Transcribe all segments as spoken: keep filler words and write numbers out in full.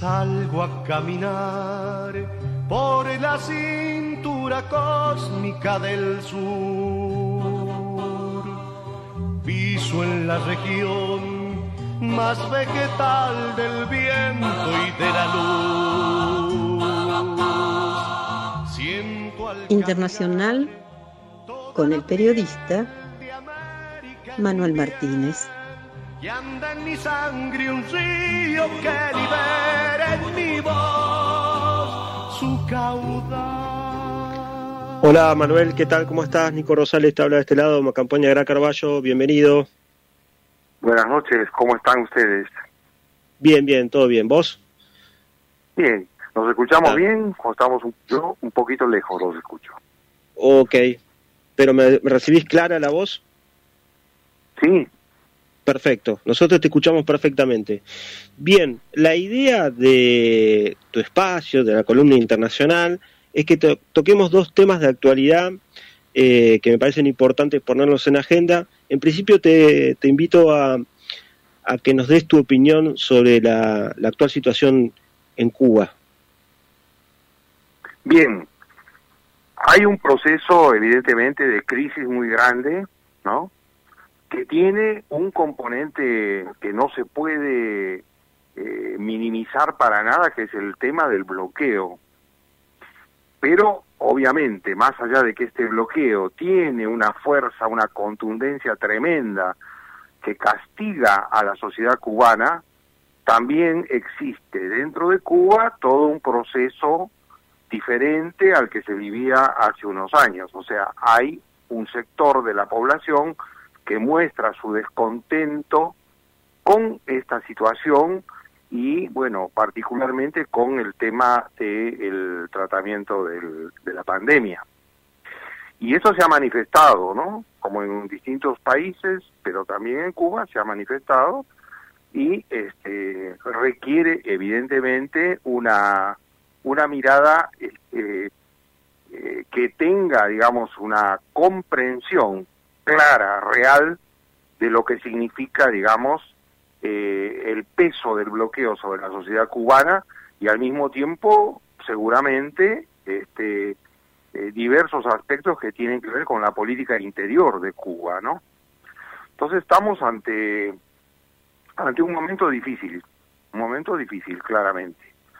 Salgo a caminar por la cintura cósmica del sur. Piso en la región más vegetal del viento y de la luz. Siento al Internacional con el periodista Manuel Martínez. Y anda en mi sangre un río que libera en mi voz su caudal. Hola Manuel, ¿qué tal? ¿Cómo estás? Nico Rosales te habla de este lado, Macampaña Gra Carballo, bienvenido. Buenas noches, ¿cómo están ustedes? Bien, bien, todo bien, ¿vos? Bien, ¿nos escuchamos ah. bien o estamos un, yo un poquito lejos los escucho? Ok, pero ¿me, me recibís clara la voz? Sí. Perfecto, nosotros te escuchamos perfectamente. Bien, la idea de tu espacio, de la columna internacional, es que to- toquemos dos temas de actualidad eh, que me parecen importantes ponerlos en agenda. En principio te, te invito a, a que nos des tu opinión sobre la, la actual situación en Cuba. Bien, hay un proceso evidentemente de crisis muy grande, ¿no?, que tiene un componente que no se puede eh, minimizar para nada, que es el tema del bloqueo. Pero, obviamente, más allá de que este bloqueo tiene una fuerza, una contundencia tremenda que castiga a la sociedad cubana, también existe dentro de Cuba todo un proceso diferente al que se vivía hace unos años. O sea, hay un sector de la población que muestra su descontento con esta situación y, bueno, particularmente con el tema del tratamiento del, de la pandemia. Y eso se ha manifestado, ¿no?, como en distintos países, pero también en Cuba se ha manifestado y este, requiere evidentemente una, una mirada eh, eh, que tenga, digamos, una comprensión clara, real, de lo que significa, digamos, eh, el peso del bloqueo sobre la sociedad cubana y al mismo tiempo, seguramente, este, eh, diversos aspectos que tienen que ver con la política interior de Cuba, ¿no? Entonces estamos ante, ante un momento difícil, un momento difícil, claramente.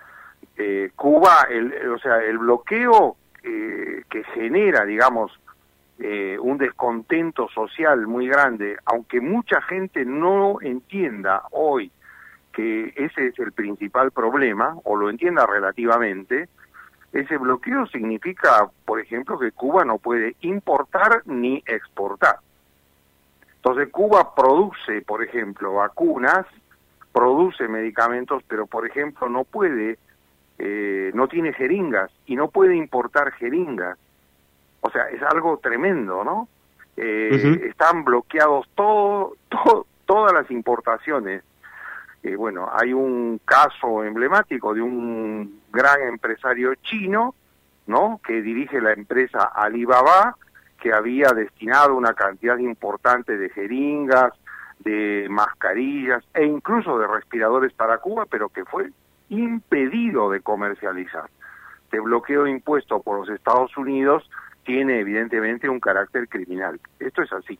Eh, Cuba, el, o sea, el bloqueo eh, que genera, digamos, Eh, un descontento social muy grande, aunque mucha gente no entienda hoy que ese es el principal problema, o lo entienda relativamente, ese bloqueo significa, por ejemplo, que Cuba no puede importar ni exportar. Entonces Cuba produce, por ejemplo, vacunas, produce medicamentos, pero por ejemplo no puede, eh, no tiene jeringas y no puede importar jeringas. O sea, es algo tremendo, ¿no? Eh, uh-huh. Están bloqueados todo, todo, todas las importaciones. Eh, bueno, hay un caso emblemático de un gran empresario chino, ¿no?, que dirige la empresa Alibaba, que había destinado una cantidad importante de jeringas, de mascarillas e incluso de respiradores para Cuba, pero que fue impedido de comercializar. Este bloqueo impuesto por los Estados Unidos tiene evidentemente un carácter criminal. Esto es así.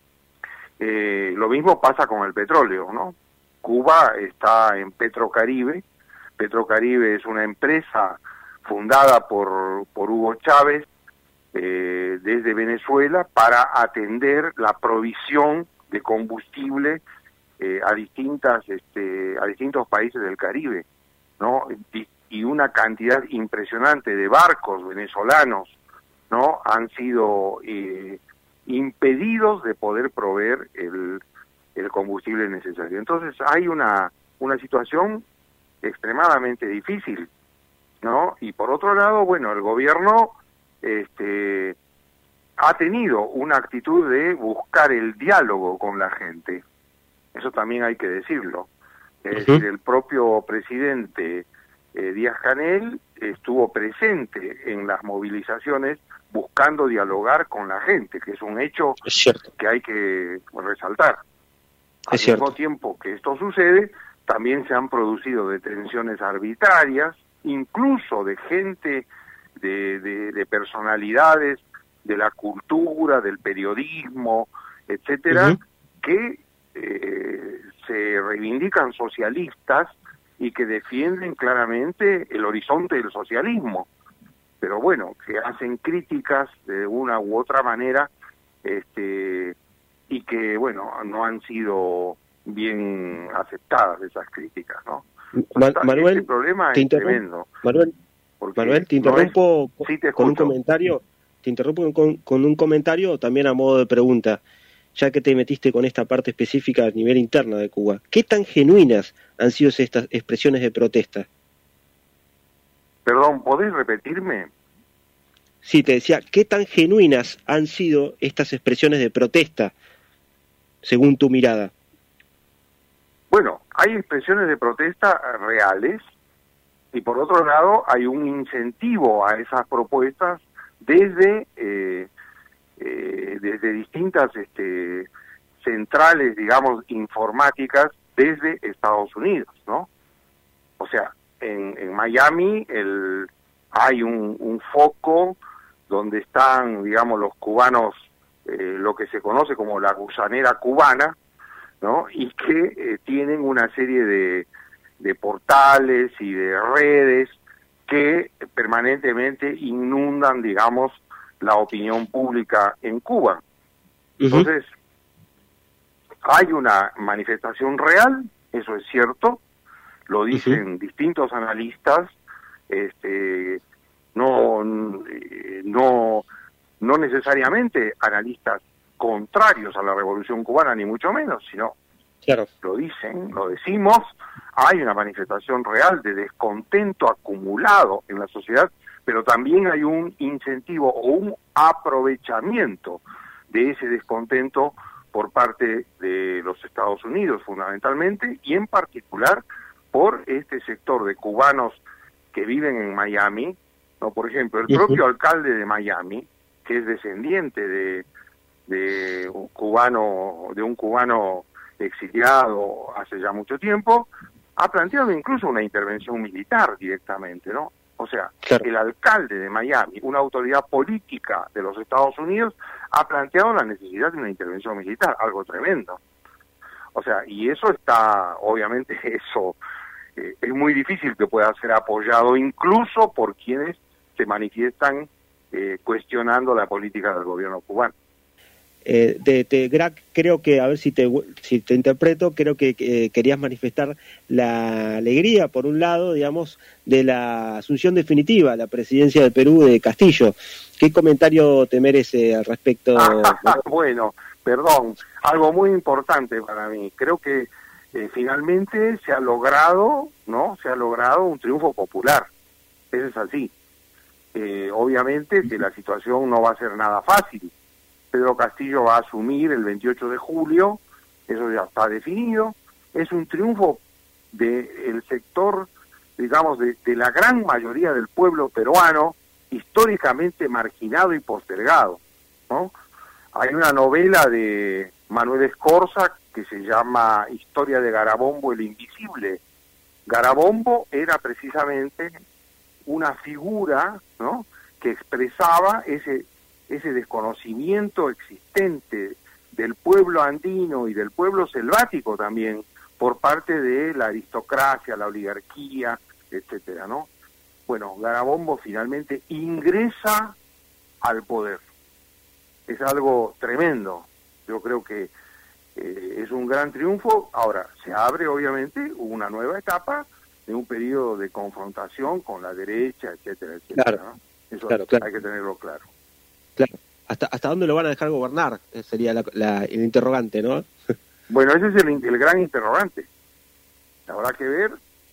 Eh, lo mismo pasa con el petróleo, ¿no? Cuba está en Petrocaribe. Petrocaribe es una empresa fundada por, por Hugo Chávez eh, desde Venezuela para atender la provisión de combustible eh, a distintas este, a distintos países del Caribe, ¿no? Y, y una cantidad impresionante de barcos venezolanos, ¿no?, han sido eh, impedidos de poder proveer el, el combustible necesario. Entonces hay una, una situación extremadamente difícil, ¿no? Y por otro lado, bueno, el gobierno este, ha tenido una actitud de buscar el diálogo con la gente. Eso también hay que decirlo. Es uh-huh. decir, el propio presidente eh, Díaz-Canel estuvo presente en las movilizaciones buscando dialogar con la gente, que es un hecho es cierto. que hay que resaltar. Al es cierto. mismo tiempo que esto sucede, también se han producido detenciones arbitrarias, incluso de gente, de, de, de personalidades de la cultura, del periodismo, etcétera, uh-huh. que eh, se reivindican socialistas y que defienden claramente el horizonte del socialismo, pero bueno, que hacen críticas de una u otra manera, este, y que bueno, no han sido bien aceptadas esas críticas, ¿no? Ma- Manuel, este problema te es tremendo. Manuel, Manuel, te interrumpo no es... sí, te con un comentario, te interrumpo con, con un comentario también a modo de pregunta, ya que te metiste con esta parte específica a nivel interno de Cuba. ¿Qué tan genuinas han sido estas expresiones de protesta? Perdón, ¿podés repetirme? Sí, te decía, ¿qué tan genuinas han sido estas expresiones de protesta, según tu mirada? Bueno, hay expresiones de protesta reales y por otro lado hay un incentivo a esas propuestas desde eh, eh, desde distintas este, centrales, digamos, informáticas desde Estados Unidos, ¿no? O sea, en, en Miami el, hay un, un foco donde están, digamos, los cubanos, eh, lo que se conoce como la gusanera cubana, ¿no? Y que eh, tienen una serie de, de portales y de redes que permanentemente inundan, digamos, la opinión pública en Cuba. Uh-huh. Entonces, hay una manifestación real, eso es cierto, lo dicen uh-huh. distintos analistas, este, no, no, no necesariamente analistas contrarios a la Revolución Cubana, ni mucho menos, sino claro. Lo dicen, lo decimos, hay una manifestación real de descontento acumulado en la sociedad, pero también hay un incentivo o un aprovechamiento de ese descontento por parte de los Estados Unidos, fundamentalmente, y en particular por este sector de cubanos que viven en Miami, ¿no? Por ejemplo, el propio uh-huh. alcalde de Miami, que es descendiente de de un cubano, de un cubano exiliado hace ya mucho tiempo, ha planteado incluso una intervención militar directamente, ¿no? O sea, claro. el alcalde de Miami, una autoridad política de los Estados Unidos, ha planteado la necesidad de una intervención militar, algo tremendo. O sea, y eso está, obviamente, eso eh, es muy difícil que pueda ser apoyado incluso por quienes se manifiestan eh, cuestionando la política del gobierno cubano. Eh, de, de Grac, creo que, a ver si te, si te interpreto, creo que eh, querías manifestar la alegría, por un lado, digamos, de la asunción definitiva a la presidencia del Perú de Castillo. ¿Qué comentario te merece al respecto? Bueno, perdón, algo muy importante para mí. Creo que eh, finalmente se ha logrado, ¿no? Se ha logrado un triunfo popular. Eso es así. Eh, obviamente que la situación no va a ser nada fácil. Pedro Castillo va a asumir el veintiocho de julio, eso ya está definido. Es un triunfo del sector, digamos, de, de la gran mayoría del pueblo peruano, históricamente marginado y postergado, ¿no? Hay una novela de Manuel Escorza que se llama Historia de Garabombo el Invisible. Garabombo era precisamente una figura, ¿no?, que expresaba ese ese desconocimiento existente del pueblo andino y del pueblo selvático también por parte de la aristocracia, la oligarquía, etcétera, ¿no? Bueno, Garabombo finalmente ingresa al poder. Es algo tremendo. Yo creo que eh, es un gran triunfo. Ahora, se abre obviamente una nueva etapa de un periodo de confrontación con la derecha, etcétera, etcétera, claro, ¿no? Eso claro, claro. Hay que tenerlo claro. Claro. ¿Hasta, ¿Hasta dónde lo van a dejar gobernar? Sería la, la, el interrogante, ¿no? Bueno, ese es el, el gran interrogante. Habrá que ver,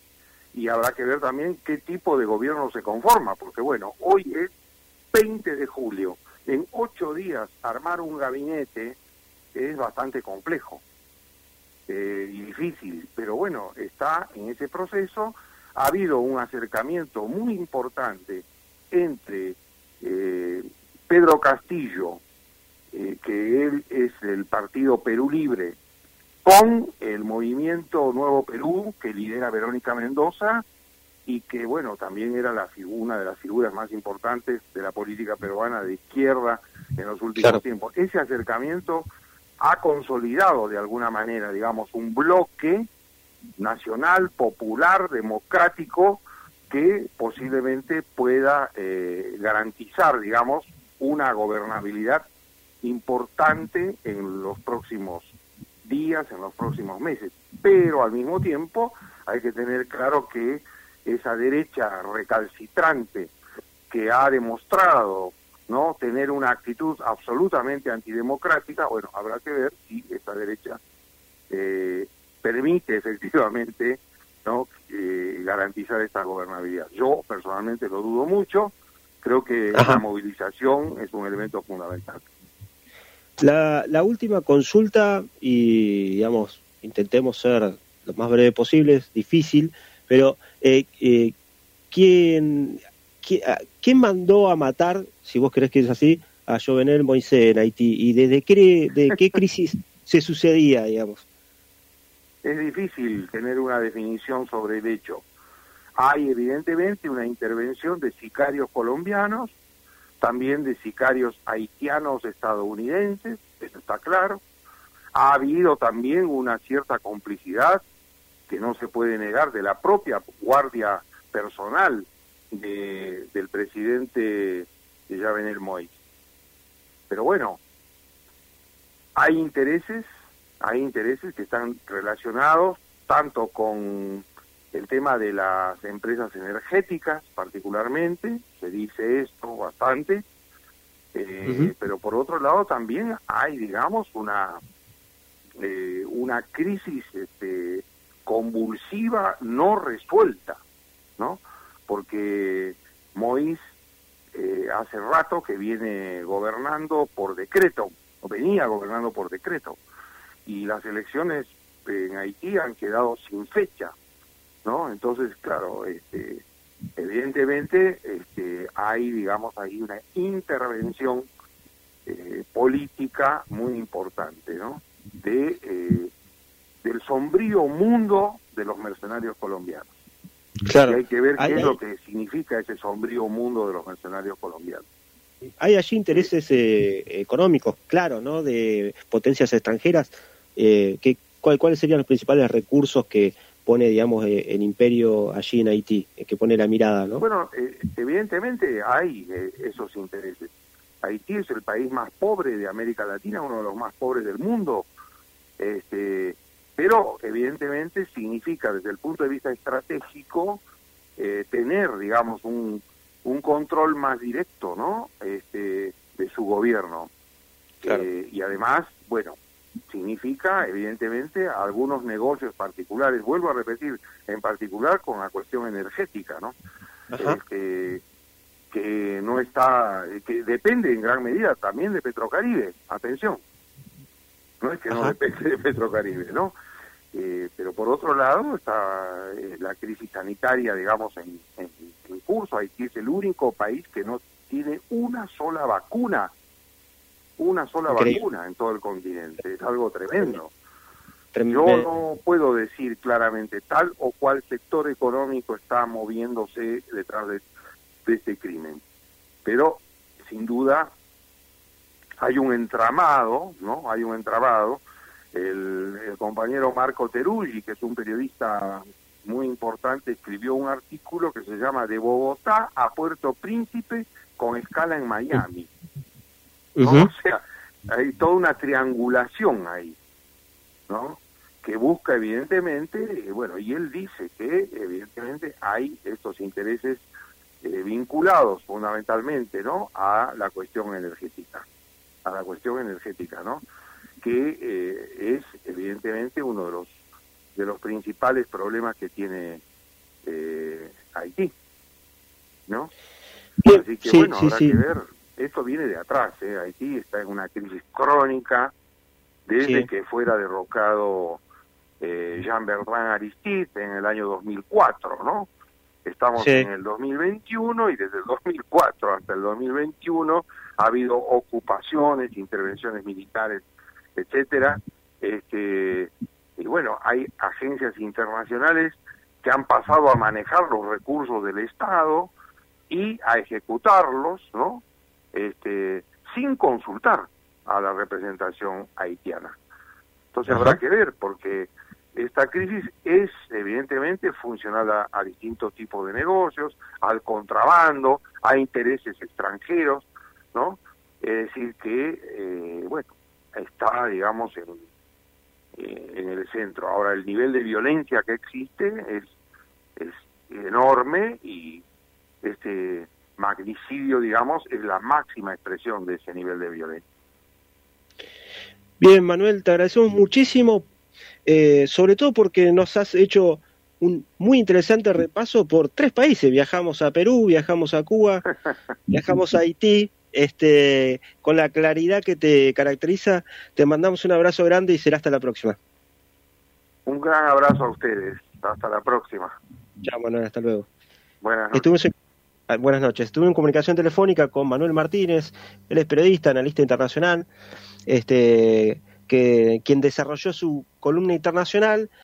y habrá que ver también qué tipo de gobierno se conforma, porque bueno, hoy es veinte de julio. En ocho días armar un gabinete es bastante complejo eh, y difícil, pero bueno, está en ese proceso. Ha habido un acercamiento muy importante entre eh, Pedro Castillo, eh, que él es del partido Perú Libre, con el movimiento Nuevo Perú que lidera Verónica Mendoza y que, bueno, también era la una de las figuras más importantes de la política peruana de izquierda en los últimos claro. tiempos. Ese acercamiento ha consolidado de alguna manera, digamos, un bloque nacional, popular, democrático, que posiblemente pueda eh, garantizar, digamos, una gobernabilidad importante en los próximos días, en los próximos meses. Pero al mismo tiempo hay que tener claro que esa derecha recalcitrante que ha demostrado no tener una actitud absolutamente antidemocrática, bueno, habrá que ver si esa derecha eh, permite efectivamente no eh, garantizar esta gobernabilidad. Yo personalmente lo dudo mucho, creo que Ajá. la movilización es un elemento fundamental. La, la última consulta, y digamos, intentemos ser lo más breve posible, es difícil, pero eh, eh, ¿quién, quién, ¿quién mandó a matar, si vos crees que es así, a Jovenel Moïse en Haití? ¿Y desde qué, de qué crisis se sucedía, digamos? Es difícil tener una definición sobre el hecho. Hay evidentemente una intervención de sicarios colombianos, también de sicarios haitianos estadounidenses, eso está claro. Ha habido también una cierta complicidad que no se puede negar de la propia guardia personal de, del presidente de Jovenel Moïse. Pero bueno, hay intereses, hay intereses que están relacionados tanto con el tema de las empresas energéticas, particularmente, se dice esto bastante, eh, uh-huh. pero por otro lado también hay, digamos, una eh, una crisis este, convulsiva no resuelta, ¿no? Porque Moïse eh, hace rato que viene gobernando por decreto, o venía gobernando por decreto, y las elecciones en Haití han quedado sin fecha, ¿no? Entonces, claro, este, evidentemente este, hay, digamos, ahí una intervención eh, política muy importante, ¿no? De eh, del sombrío mundo de los mercenarios colombianos. Claro. Y hay que ver qué hay, es hay... lo que significa ese sombrío mundo de los mercenarios colombianos. Hay allí intereses eh, económicos, claro, ¿no? De potencias extranjeras. Eh, que, ¿cuál, ¿Cuáles serían los principales recursos que pone, digamos, eh, el imperio allí en Haití, eh, que pone la mirada, ¿no? Bueno, eh, evidentemente hay eh, esos intereses. Haití es el país más pobre de América Latina, uno de los más pobres del mundo, este, pero evidentemente significa desde el punto de vista estratégico eh, tener, digamos, un, un control más directo, ¿no? Este, de su gobierno. Claro. Eh, y además, bueno, significa evidentemente algunos negocios particulares, vuelvo a repetir, en particular con la cuestión energética, ¿no? Eh, que, que no está, que depende en gran medida también de Petrocaribe, atención, no es que Ajá. no depende de Petrocaribe, ¿no? Eh, pero por otro lado está eh, la crisis sanitaria, digamos, en, en, en curso. Haití es el único país que no tiene una sola vacuna, una sola Increíble. vacuna en todo el continente, es algo tremendo. Tremendo. Yo no puedo decir claramente tal o cual sector económico está moviéndose detrás de, de este crimen, pero sin duda hay un entramado, ¿no? Hay un entramado. El, el compañero Marco Teruggi, que es un periodista muy importante, escribió un artículo que se llama De Bogotá a Puerto Príncipe con escala en Miami. ¿No? Uh-huh. O sea, hay toda una triangulación ahí, ¿no? Que busca evidentemente, eh, bueno, y él dice que evidentemente hay estos intereses eh, vinculados fundamentalmente, ¿no? A la cuestión energética, a la cuestión energética, ¿no? Que eh, es evidentemente uno de los de los principales problemas que tiene eh, Haití, ¿no? Bien, Así que sí, bueno, sí, habrá sí. que ver. Esto viene de atrás, ¿eh? Haití está en una crisis crónica desde sí. que fuera derrocado eh, Jean-Bertrand Aristide en el año dos mil cuatro, ¿no? Estamos sí. en el dos mil veintiuno y desde el dos mil cuatro hasta el dos mil veintiuno ha habido ocupaciones, intervenciones militares, etcétera, este, y bueno, hay agencias internacionales que han pasado a manejar los recursos del Estado y a ejecutarlos, ¿no? Este, sin consultar a la representación haitiana. Entonces Ajá. habrá que ver, porque esta crisis es evidentemente funcional a, a distintos tipos de negocios, al contrabando, a intereses extranjeros, ¿no? Es decir que, eh, bueno, está, digamos, en, eh, en el centro. Ahora, el nivel de violencia que existe es, es enorme y este magnicidio, digamos, es la máxima expresión de ese nivel de violencia. Bien, Manuel, te agradecemos muchísimo. Eh, sobre todo porque nos has hecho un muy interesante repaso por tres países. Viajamos a Perú, viajamos a Cuba, viajamos a Haití. Este, con la claridad que te caracteriza, te mandamos un abrazo grande y será hasta la próxima. Un gran abrazo a ustedes. Hasta la próxima. Chao, Manuel, hasta luego. Buenas noches. En, buenas noches. Estuve en comunicación telefónica con Manuel Martínez, él es periodista, analista internacional, este que quien desarrolló su columna internacional